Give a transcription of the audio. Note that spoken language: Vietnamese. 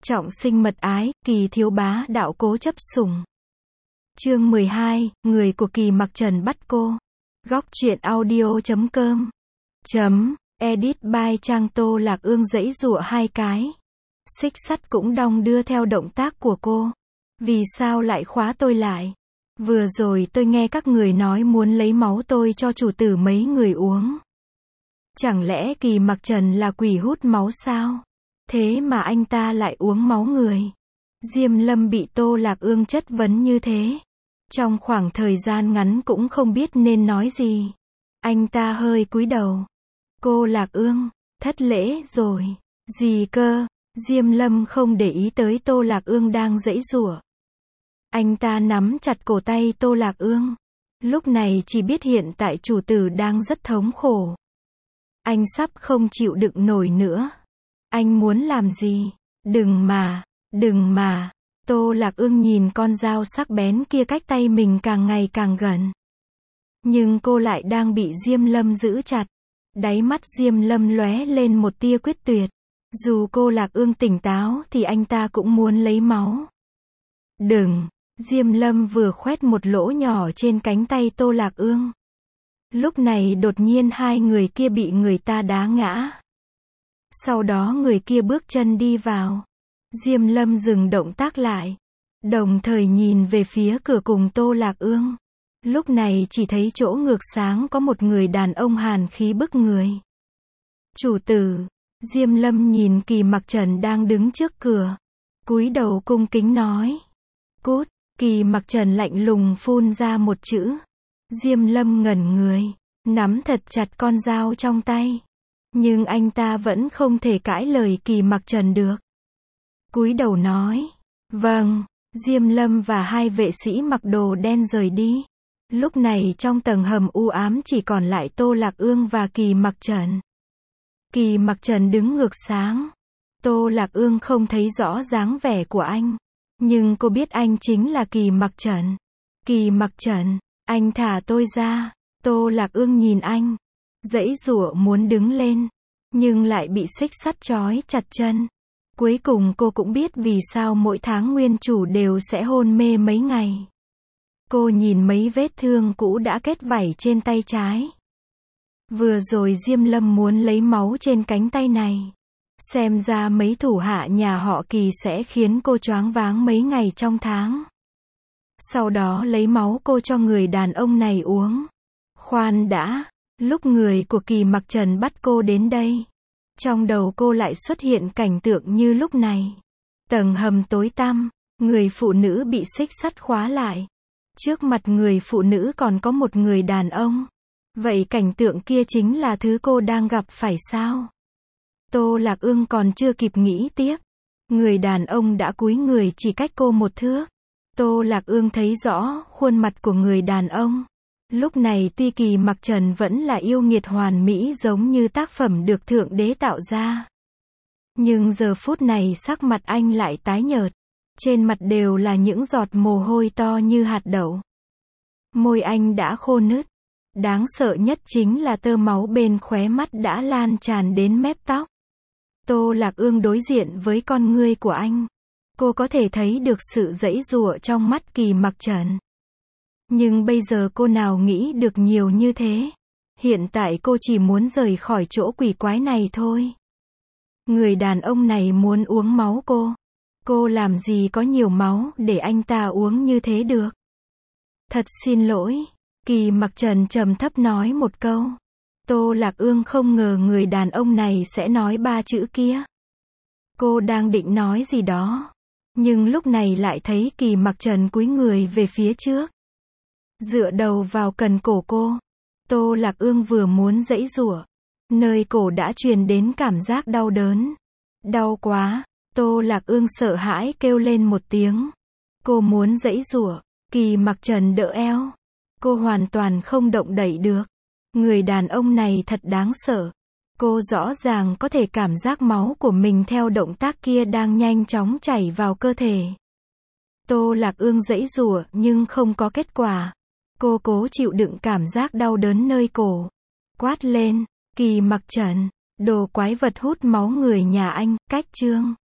Trọng sinh mật ái, Kỳ thiếu bá đạo cố chấp sủng. Chương 12, người của Kỳ mặc trần bắt cô. Góc truyện audio.com Edit by Trang Tô Lạc Ương giãy giụa hai cái. Xích sắt cũng đong đưa theo động tác của cô. Vì sao lại khóa tôi lại? Vừa rồi tôi nghe các người nói muốn lấy máu tôi cho chủ tử mấy người uống. Chẳng lẽ Kỳ mặc trần là quỷ hút máu sao? Thế mà anh ta lại uống máu người. Diêm Lâm bị Tô Lạc Ương chất vấn như thế. Trong khoảng thời gian ngắn cũng không biết nên nói gì. Anh ta hơi cúi đầu. Cô Lạc Ương, thất lễ rồi. Gì cơ? Diêm Lâm không để ý tới Tô Lạc Ương đang giãy giụa. Anh ta nắm chặt cổ tay Tô Lạc Ương. Lúc này chỉ biết hiện tại chủ tử đang rất thống khổ. Anh sắp không chịu đựng nổi nữa. Anh muốn làm gì? Đừng mà. Tô Lạc Ương nhìn con dao sắc bén kia cách tay mình càng ngày càng gần. Nhưng cô lại đang bị Diêm Lâm giữ chặt. Đáy mắt Diêm Lâm lóe lên một tia quyết tuyệt. Dù cô Lạc Ương tỉnh táo thì anh ta cũng muốn lấy máu. Đừng! Diêm Lâm vừa khoét một lỗ nhỏ trên cánh tay Tô Lạc Ương. Lúc này đột nhiên hai người kia bị người ta đá ngã. Sau đó người kia bước chân đi vào. Diêm Lâm dừng động tác lại. Đồng thời nhìn về phía cửa cùng Tô Lạc Ương. Lúc này chỉ thấy chỗ ngược sáng có một người đàn ông hàn khí bức người. Chủ tử. Diêm Lâm nhìn Kỳ mặc trần đang đứng trước cửa. Cúi đầu cung kính nói. Cút. Kỳ mặc trần lạnh lùng phun ra một chữ. Diêm Lâm ngẩn người. Nắm thật chặt con dao trong tay. Nhưng anh ta vẫn không thể cãi lời Kỳ mặc trần được. Cúi đầu nói. Vâng. Diêm Lâm và hai vệ sĩ mặc đồ đen rời đi. Lúc này trong tầng hầm u ám chỉ còn lại Tô Lạc Ương và Kỳ mặc trần. Kỳ mặc trần đứng ngược sáng. Tô Lạc Ương không thấy rõ dáng vẻ của anh. Nhưng cô biết anh chính là Kỳ mặc trần. Kỳ mặc trần, anh thả tôi ra. Tô Lạc Ương nhìn anh. Giãy giụa muốn đứng lên. Nhưng lại bị xích sắt trói chặt chân. Cuối cùng cô cũng biết vì sao mỗi tháng nguyên chủ đều sẽ hôn mê mấy ngày. Cô nhìn mấy vết thương cũ đã kết vảy trên tay trái. Vừa rồi Diêm Lâm muốn lấy máu trên cánh tay này. Xem ra mấy thủ hạ nhà họ Kỳ sẽ khiến cô choáng váng mấy ngày trong tháng. Sau đó lấy máu cô cho người đàn ông này uống. Khoan đã, lúc người của Kỳ mặc trần bắt cô đến đây. Trong đầu cô lại xuất hiện cảnh tượng như lúc này. Tầng hầm tối tăm, người phụ nữ bị xích sắt khóa lại. Trước mặt người phụ nữ còn có một người đàn ông. Vậy cảnh tượng kia chính là thứ cô đang gặp phải sao? Tô Lạc Ương còn chưa kịp nghĩ tiếp. Người đàn ông đã cúi người chỉ cách cô một thước. Tô Lạc Ương thấy rõ khuôn mặt của người đàn ông. Lúc này tuy Kỳ mặc trần vẫn là yêu nghiệt hoàn mỹ giống như tác phẩm được Thượng Đế tạo ra. Nhưng giờ phút này sắc mặt anh lại tái nhợt. Trên mặt đều là những giọt mồ hôi to như hạt đậu. Môi anh đã khô nứt. Đáng sợ nhất chính là tơ máu bên khóe mắt đã lan tràn đến mép tóc. Tô Lạc Ương đối diện với con ngươi của anh. Cô có thể thấy được sự giãy giụa trong mắt Kỳ mặc trần. Nhưng bây giờ cô nào nghĩ được nhiều như thế. Hiện tại cô chỉ muốn rời khỏi chỗ quỷ quái này thôi. Người đàn ông này muốn uống máu cô. Cô làm gì có nhiều máu để anh ta uống như thế được. Thật xin lỗi. Kỳ mặc trần trầm thấp nói một câu. Tô Lạc Ương không ngờ người đàn ông này sẽ nói ba chữ kia. Cô đang định nói gì đó. Nhưng lúc này lại thấy Kỳ mặc trần cúi người về phía trước. Dựa đầu vào cần cổ cô. Tô Lạc Ương vừa muốn giãy giụa. Nơi cổ đã truyền đến cảm giác đau đớn. Đau quá. Tô Lạc Ương sợ hãi kêu lên một tiếng. Cô muốn giãy giụa. Kỳ mặc trần đỡ eo. Cô hoàn toàn không động đậy được. Người đàn ông này thật đáng sợ. Cô rõ ràng có thể cảm giác máu của mình theo động tác kia đang nhanh chóng chảy vào cơ thể. Tô Lạc Ương giãy giụa nhưng không có kết quả. Cô cố chịu đựng cảm giác đau đớn nơi cổ. Quát lên, Kỳ mặc trần, đồ quái vật hút máu người nhà anh, cách chương.